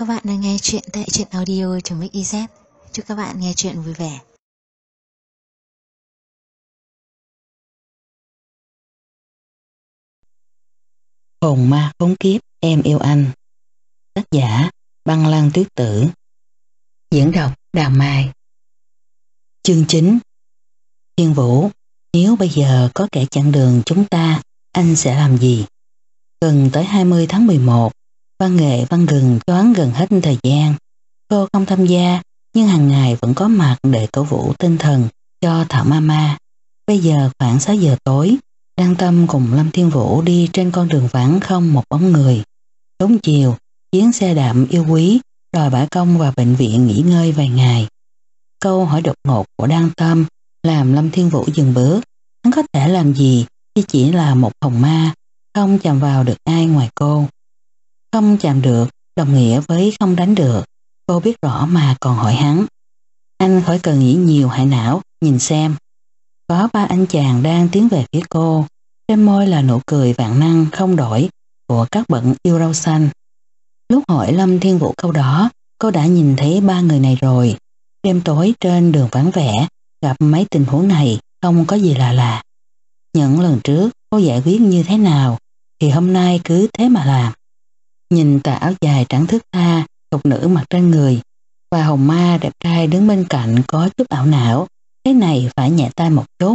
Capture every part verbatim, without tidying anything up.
Các bạn đang nghe chuyện tại truyện audio.mix.iz. Chúc các bạn nghe chuyện vui vẻ. Hồn ma khốn kiếp em yêu anh. Tác giả Băng Lan Tuyết Tử. Diễn đọc Đào Mai. Chương chín. Thiên Vũ, nếu bây giờ có kẻ chặn đường chúng ta, anh sẽ làm gì? Gần tới hai mươi tháng mười một, văn nghệ văn rừng choáng gần hết thời gian. Cô không tham gia, nhưng hàng ngày vẫn có mặt để cổ vũ tinh thần cho Thảo Mama. Bây giờ khoảng sáu giờ tối, Đăng Tâm cùng Lâm Thiên Vũ đi trên con đường vắng không một bóng người. Đúng chiều, chuyến xe đạm yêu quý đòi bãi công vào bệnh viện nghỉ ngơi vài ngày. Câu hỏi đột ngột của Đăng Tâm làm Lâm Thiên Vũ dừng bước. Hắn có thể làm gì khi chỉ là một hồn ma, không chạm vào được ai ngoài cô. Không chạm được đồng nghĩa với không đánh được. Cô biết rõ mà còn hỏi hắn. Anh khỏi cần nghĩ nhiều, hại não, nhìn xem. Có ba anh chàng đang tiến về phía cô. Trên môi là nụ cười vạn năng không đổi của các bận yêu rau xanh. Lúc hỏi Lâm Thiên Vũ câu đó, cô đã nhìn thấy ba người này rồi. Đêm tối trên đường vắng vẻ, gặp mấy tình huống này không có gì lạ lạ. Những lần trước cô giải quyết như thế nào, thì hôm nay cứ thế mà làm. Nhìn tà áo dài trắng thướt tha, thục nữ mặc trên người, và hồn ma đẹp trai đứng bên cạnh có chút ảo não. Cái này phải nhẹ tay một chút.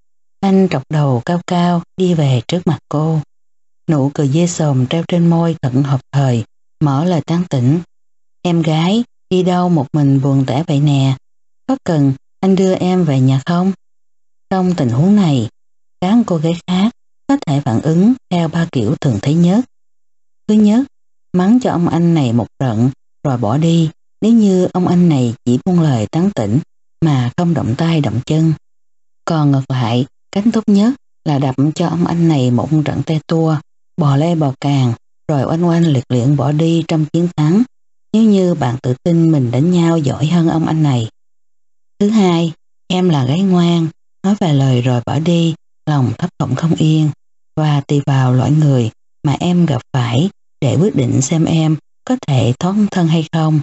Anh trọc đầu cao cao đi về trước mặt cô. Nụ cười dê sồm treo trên môi thật hợp thời, mở lời tán tỉnh. Em gái, đi đâu một mình buồn tẻ vậy nè? Có cần anh đưa em về nhà không? Trong tình huống này, các cô gái khác có thể phản ứng theo ba kiểu thường thấy nhất. Thứ nhất, mắng cho ông anh này một trận rồi bỏ đi nếu như ông anh này chỉ buông lời tán tỉnh mà không động tay động chân. Còn ngược lại, cách tốt nhất là đập cho ông anh này một trận te tua, bò lê bò càng, rồi oanh oanh liệt liệt bỏ đi trong chiến thắng, nếu như bạn tự tin mình đánh nhau giỏi hơn ông anh này. Thứ hai, em là gái ngoan, nói vài lời rồi bỏ đi, lòng thấp thỏm không yên, và tùy vào loại người mà em gặp phải để quyết định xem em có thể thoát thân hay không.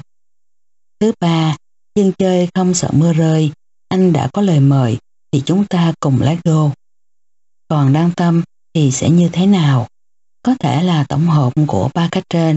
Thứ ba, dân chơi không sợ mưa rơi, anh đã có lời mời thì chúng ta cùng lái go. Còn Đăng Tâm thì sẽ như thế nào? Có thể là tổng hợp của ba cách trên.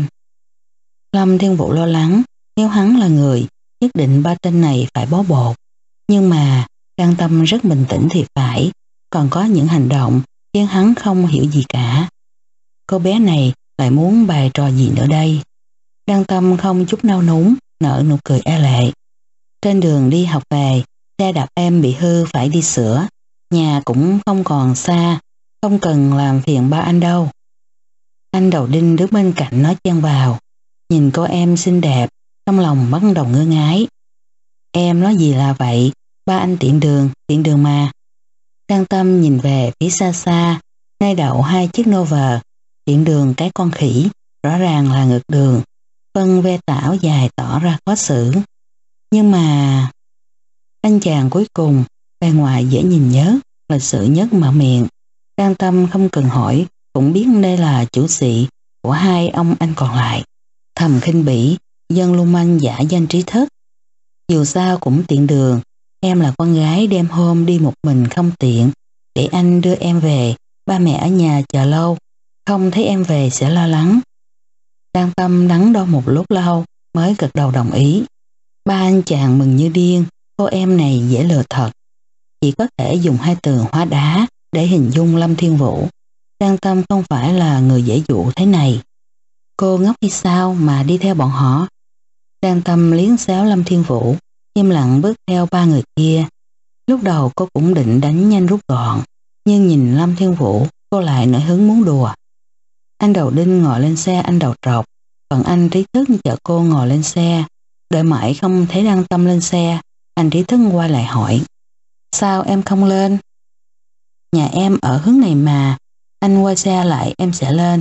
Lâm Thiên Vũ lo lắng, nếu hắn là người, nhất định ba tên này phải bó bột. Nhưng mà Đăng Tâm rất bình tĩnh thì phải, còn có những hành động khiến hắn không hiểu gì cả. Cô bé này lại muốn bày trò gì nữa đây? Đăng Tâm không chút nao núng, nở nụ cười e lệ. Trên đường đi học về, xe đạp em bị hư phải đi sửa, nhà cũng không còn xa, không cần làm phiền ba anh đâu. Anh Đầu Đinh đứng bên cạnh nói chen vào, nhìn cô em xinh đẹp, trong lòng bắt đầu ngơ ngái. Em nói gì là vậy, ba anh tiện đường, tiện đường mà. Đăng Tâm nhìn về phía xa xa, nơi đậu hai chiếc Nova, tiện đường cái con khỉ, rõ ràng là ngược đường. Phân ve tảo dài tỏ ra khó xử. Nhưng mà... Anh chàng cuối cùng, bề ngoài dễ nhìn nhất, lịch sự nhất mở miệng. Đăng Tâm không cần hỏi, cũng biết đây là chủ sĩ của hai ông anh còn lại. Thầm khinh bỉ, dân lưu manh giả danh trí thức. Dù sao cũng tiện đường, em là con gái đêm hôm đi một mình không tiện, để anh đưa em về, ba mẹ ở nhà chờ lâu, không thấy em về sẽ lo lắng. Đăng Tâm đắn đo một lúc lâu mới gật đầu đồng ý. Ba anh chàng mừng như điên, cô em này dễ lừa thật. Chỉ có thể dùng hai từ hóa đá để hình dung Lâm Thiên Vũ. Đăng Tâm không phải là người dễ dụ thế này. Cô ngốc hay sao mà đi theo bọn họ? Đăng Tâm liếng xéo Lâm Thiên Vũ, im lặng bước theo ba người kia. Lúc đầu cô cũng định đánh nhanh rút gọn, nhưng nhìn Lâm Thiên Vũ, cô lại nổi hứng muốn đùa. Anh Đầu Đinh ngồi lên xe anh Đầu Trọc, còn anh Trí Thức chở cô ngồi lên xe. Đợi mãi không thấy Đăng Tâm lên xe, anh Trí Thức quay lại hỏi. Sao em không lên? Nhà em ở hướng này mà, anh quay xe lại em sẽ lên.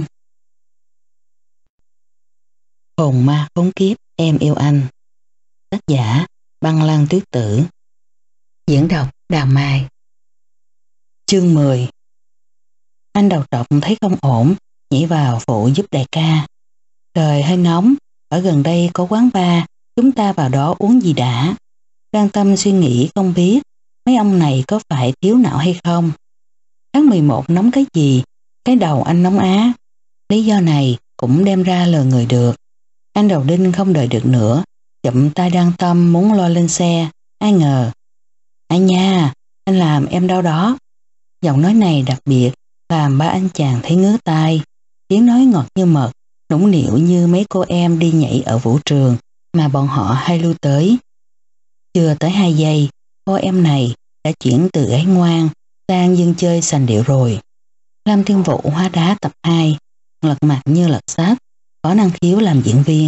Hồn ma khốn kiếp em yêu anh. Tác giả Băng Lan Tuyết Tử. Diễn đọc Đào Mai. Chương mười. Anh Đầu Trọc thấy không ổn, nhảy vào phụ giúp đại ca. Trời hơi nóng, ở ở gần đây có quán bar, chúng ta vào đó uống gì đã. Đang tâm suy nghĩ không biết mấy ông này có phải thiếu não hay không. Tháng mười một nóng cái gì, cái đầu anh nóng á. Lý do này cũng đem ra lừa người được. Anh đầu đinh không đợi được nữa, chậm tay Đang Tâm muốn lo lên xe, ai ngờ. Anh nha, anh làm em đau đó. Giọng nói này đặc biệt làm ba anh chàng thấy ngứa tai. Tiếng nói ngọt như mật, nũng nịu như mấy cô em đi nhảy ở vũ trường mà bọn họ hay lưu tới. Chưa tới hai giây, cô em này đã chuyển từ gái ngoan sang dân chơi sành điệu rồi. Lâm Thiên Vũ hóa đá tập hai, lật mặt như lật sách, có năng khiếu làm diễn viên.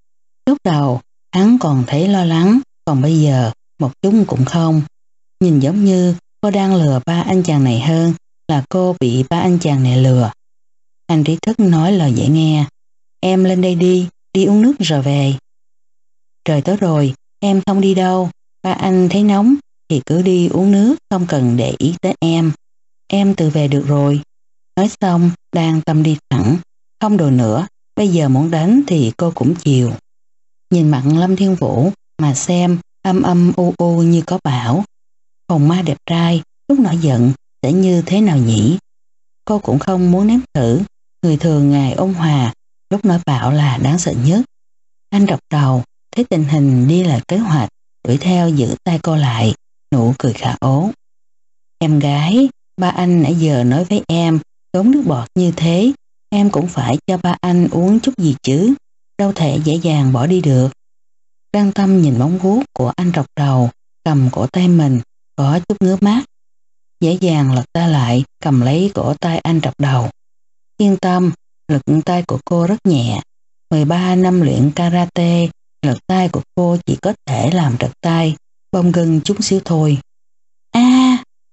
Lúc đầu, hắn còn thấy lo lắng, còn bây giờ một chút cũng không. Nhìn giống như cô đang lừa ba anh chàng này hơn là cô bị ba anh chàng này lừa. Anh Trí Thức nói lời dễ nghe. Em lên đây đi, đi uống nước rồi về. Trời tối rồi, em không đi đâu. Ba anh thấy nóng thì cứ đi uống nước, không cần để ý tới em. Em tự về được rồi. Nói xong, Đang Tâm đi thẳng. Không đồ nữa, bây giờ muốn đánh thì cô cũng chịu. Nhìn mặt Lâm Thiên Vũ mà xem, âm âm u u như có bão. Hồn ma đẹp trai, lúc nổi giận sẽ như thế nào nhỉ? Cô cũng không muốn nếm thử. Người thường ngày ôn hòa, lúc nổi bạo là đáng sợ nhất. Anh đập đầu, thấy tình hình đi là kế hoạch, đuổi theo giữ tay cô lại, nụ cười khả ố. Em gái, ba anh nãy giờ nói với em, tốn nước bọt như thế, em cũng phải cho ba anh uống chút gì chứ, đâu thể dễ dàng bỏ đi được. Đang Tâm nhìn bóng vuốt của anh rọc đầu, cầm cổ tay mình, có chút ngứa mắt. Dễ dàng lật tay lại, cầm lấy cổ tay anh rọc đầu. Yên tâm, lực tay của cô rất nhẹ. mười ba năm luyện karate, lực tay của cô chỉ có thể làm trật tay, bong gân chút xíu thôi. A!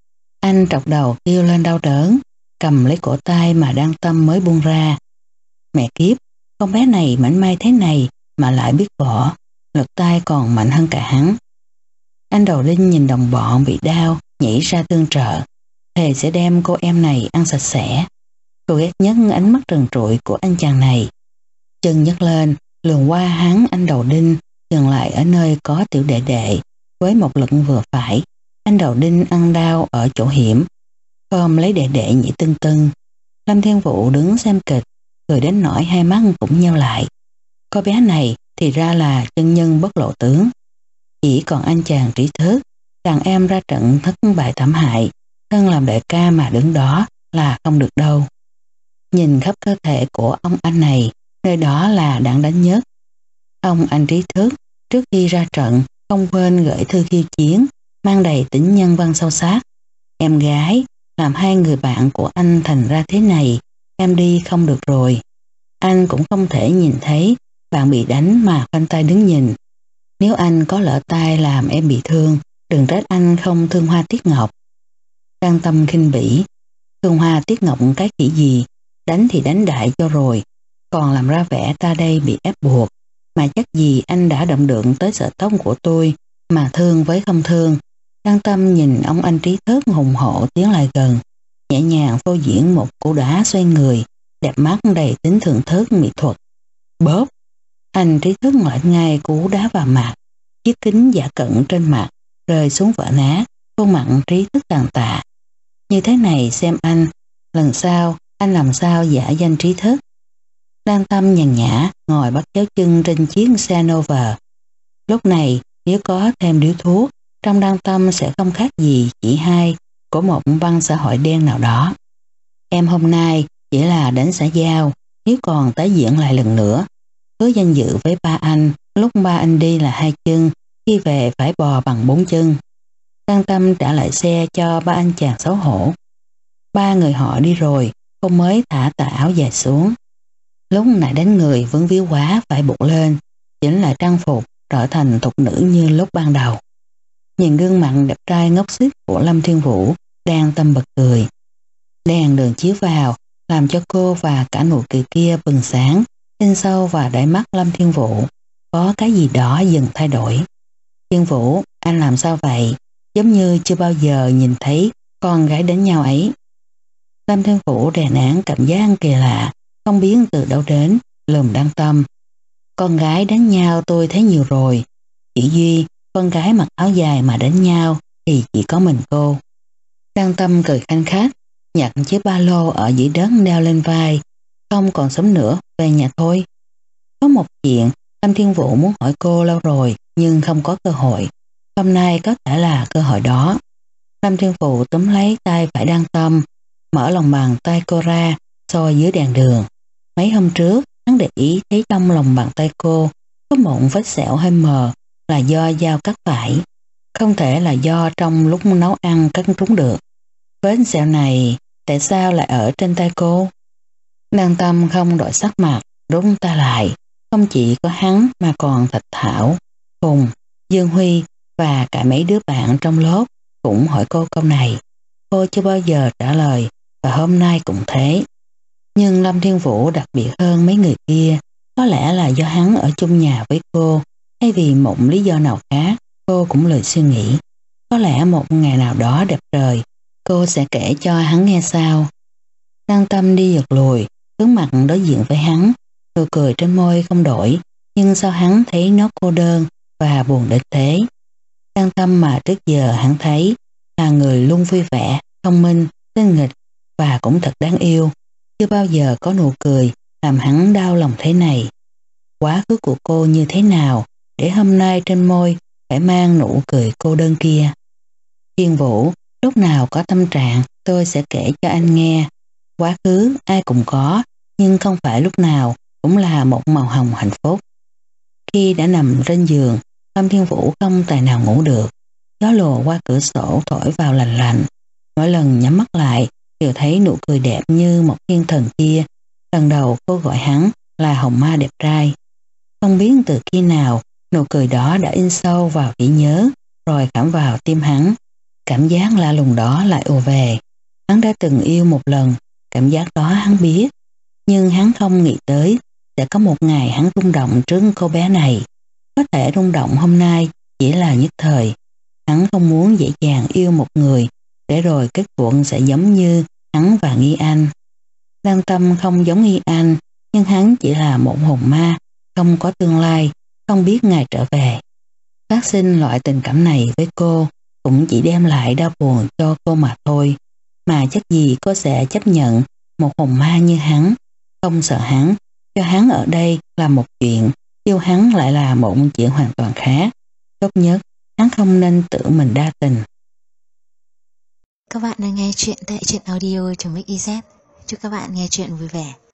Anh trọc đầu kêu lên đau đớn, cầm lấy cổ tay mà Đang Tâm mới buông ra. Mẹ kiếp, con bé này mảnh mai thế này mà lại biết võ, lực tay còn mạnh hơn cả hắn. Anh đầu đinh nhìn đồng bọn bị đau, nhảy ra tương trợ, thề sẽ đem cô em này ăn sạch sẽ. Cô ghét nhất ánh mắt trần trụi của anh chàng này. Chân nhấc lên, lườn qua hắn anh đầu đinh, dừng lại ở nơi có tiểu đệ đệ, với một lực vừa phải. Anh đầu đinh ăn đau ở chỗ hiểm, ôm lấy đệ đệ nhảy tưng tưng. Lâm Thiên Vũ đứng xem kịch, cười đến nỗi hai mắt cũng nheo lại. Cô bé này thì ra là chân nhân bất lộ tướng. Chỉ còn anh chàng Trí Thức, đàn em ra trận thất bại thảm hại, thân làm đại ca mà đứng đó là không được đâu. Nhìn khắp cơ thể của ông anh này, nơi đó là đáng đánh nhất. Ông anh Trí Thức trước khi ra trận không quên gửi thư khiêu chiến, mang đầy tính nhân văn sâu sắc. Em gái, làm hai người bạn của anh thành ra thế này, em đi không được rồi. Anh cũng không thể nhìn thấy bạn bị đánh mà khoanh tay đứng nhìn. Nếu anh có lỡ tay làm em bị thương, đừng trách anh không thương Hoa Tiết Ngọc. Đang Tâm khinh bỉ, thương Hoa Tiết Ngọc cái khỉ gì, đánh thì đánh đại cho rồi, còn làm ra vẻ ta đây bị ép buộc, mà chắc gì anh đã động đượng tới sợ tóc của tôi, mà thương với không thương. Đang Tâm nhìn ông anh Trí Thức hùng hổ tiến lại gần, nhẹ nhàng phô diễn một cú đá xoay người, đẹp mắt đầy tính thưởng thức mỹ thuật. Bóp! Anh Trí Thức lại ngay cú đá vào mặt, chiếc kính giả cận trên mặt rơi xuống vỡ nát, khuôn mặt Trí Thức tàn tạ. Như thế này xem anh, lần sau anh làm sao giả danh Trí Thức. Đang Tâm nhàn nhã ngồi bắt chéo chân trên chiếc xe Nova. Lúc này nếu có thêm điếu thuốc, trong Đang Tâm sẽ không khác gì chỉ hai của một băng xã hội đen nào đó. Em hôm nay chỉ là đánh xã giao, nếu còn tái diễn lại lần nữa, hứa danh dự với ba anh, lúc ba anh đi là hai chân, khi về phải bò bằng bốn chân. Đang Tâm trả lại xe cho ba anh chàng xấu hổ. Ba người họ đi rồi, cô mới thả tà áo dài xuống. Lúc nãy đánh người vướng víu quá phải buộc lên, chỉnh lại trang phục trở thành thục nữ như lúc ban đầu. Nhìn gương mặt đẹp trai ngốc xích của Lâm Thiên Vũ, Đang Tâm bật cười. Đèn đường chiếu vào làm cho cô và cả nụ cười kia bừng sáng, in sâu vào đáy mắt Lâm Thiên Vũ. Có cái gì đó dần thay đổi. Thiên Vũ, anh làm sao vậy? Giống như chưa bao giờ nhìn thấy con gái đánh nhau ấy. Lâm Thiên Vũ đè nén cảm giác kỳ lạ, không biết từ đâu đến, lườm Đang Tâm. Con gái đánh nhau tôi thấy nhiều rồi. Chỉ duy, con gái mặc áo dài mà đánh nhau thì chỉ có mình cô. Đăng Tâm cười khanh khách, nhặt chiếc ba lô ở dưới đất đeo lên vai. Không còn sớm nữa, về nhà thôi. Có một chuyện Lâm Thiên Vũ muốn hỏi cô lâu rồi nhưng không có cơ hội. Hôm nay có thể là cơ hội đó. Lâm Thiên Vũ túm lấy tay phải Đăng Tâm, mở lòng bàn tay cô ra, soi dưới đèn đường. Mấy hôm trước, hắn để ý thấy trong lòng bàn tay cô có một vết sẹo hơi mờ, là do dao cắt phải. Không thể là do trong lúc nấu ăn cắt trúng được. Vết sẹo này tại sao lại ở trên tay cô? Đăng Tâm không đổi sắc mặt, rút tay lại. Không chỉ có hắn mà còn Thạch Thảo, Hùng, Dương Huy và cả mấy đứa bạn trong lớp cũng hỏi cô câu này. Cô chưa bao giờ trả lời và hôm nay cũng thế. Nhưng Lâm Thiên Vũ đặc biệt hơn mấy người kia, có lẽ là do hắn ở chung nhà với cô, hay vì một lý do nào khác, cô cũng lười suy nghĩ. Có lẽ một ngày nào đó đẹp trời, cô sẽ kể cho hắn nghe sao. Đăng Tâm đi giật lùi, hướng mặt đối diện với hắn, nụ cười trên môi không đổi, nhưng sao hắn thấy nó cô đơn và buồn đến thế. Đăng Tâm mà trước giờ hắn thấy là người luôn vui vẻ, thông minh, tinh nghịch và cũng thật đáng yêu. Chưa bao giờ có nụ cười làm hắn đau lòng thế này. Quá khứ của cô như thế nào để hôm nay trên môi phải mang nụ cười cô đơn kia. Thiên Vũ, lúc nào có tâm trạng tôi sẽ kể cho anh nghe. Quá khứ ai cũng có, nhưng không phải lúc nào cũng là một màu hồng hạnh phúc. Khi đã nằm trên giường, Lâm Thiên Vũ không tài nào ngủ được. Gió lùa qua cửa sổ thổi vào lành lạnh. Mỗi lần nhắm mắt lại đều thấy nụ cười đẹp như một thiên thần kia. Lần đầu cô gọi hắn là hồng ma đẹp trai. Không biết từ khi nào nụ cười đó đã in sâu vào trí nhớ, rồi khảm vào tim hắn. Cảm giác lạ lùng đó lại ùa về. Hắn đã từng yêu một lần, cảm giác đó hắn biết. Nhưng hắn không nghĩ tới sẽ có một ngày hắn rung động trước cô bé này. Có thể rung động hôm nay chỉ là nhất thời. Hắn không muốn dễ dàng yêu một người để rồi kết cục sẽ giống như hắn và Nghi Anh. Đăng Tâm không giống Nghi Anh, nhưng hắn chỉ là một hồn ma, không có tương lai, không biết ngày trở về. Phát sinh loại tình cảm này với cô cũng chỉ đem lại đau buồn cho cô mà thôi. Mà chắc gì cô sẽ chấp nhận một hồn ma như hắn, không sợ hắn, cho hắn ở đây là một chuyện, yêu hắn lại là một chuyện hoàn toàn khác. Tốt nhất, hắn không nên tự mình đa tình. Các bạn đang nghe chuyện tại truyện audio.mixyz. Chúc các bạn nghe chuyện vui vẻ.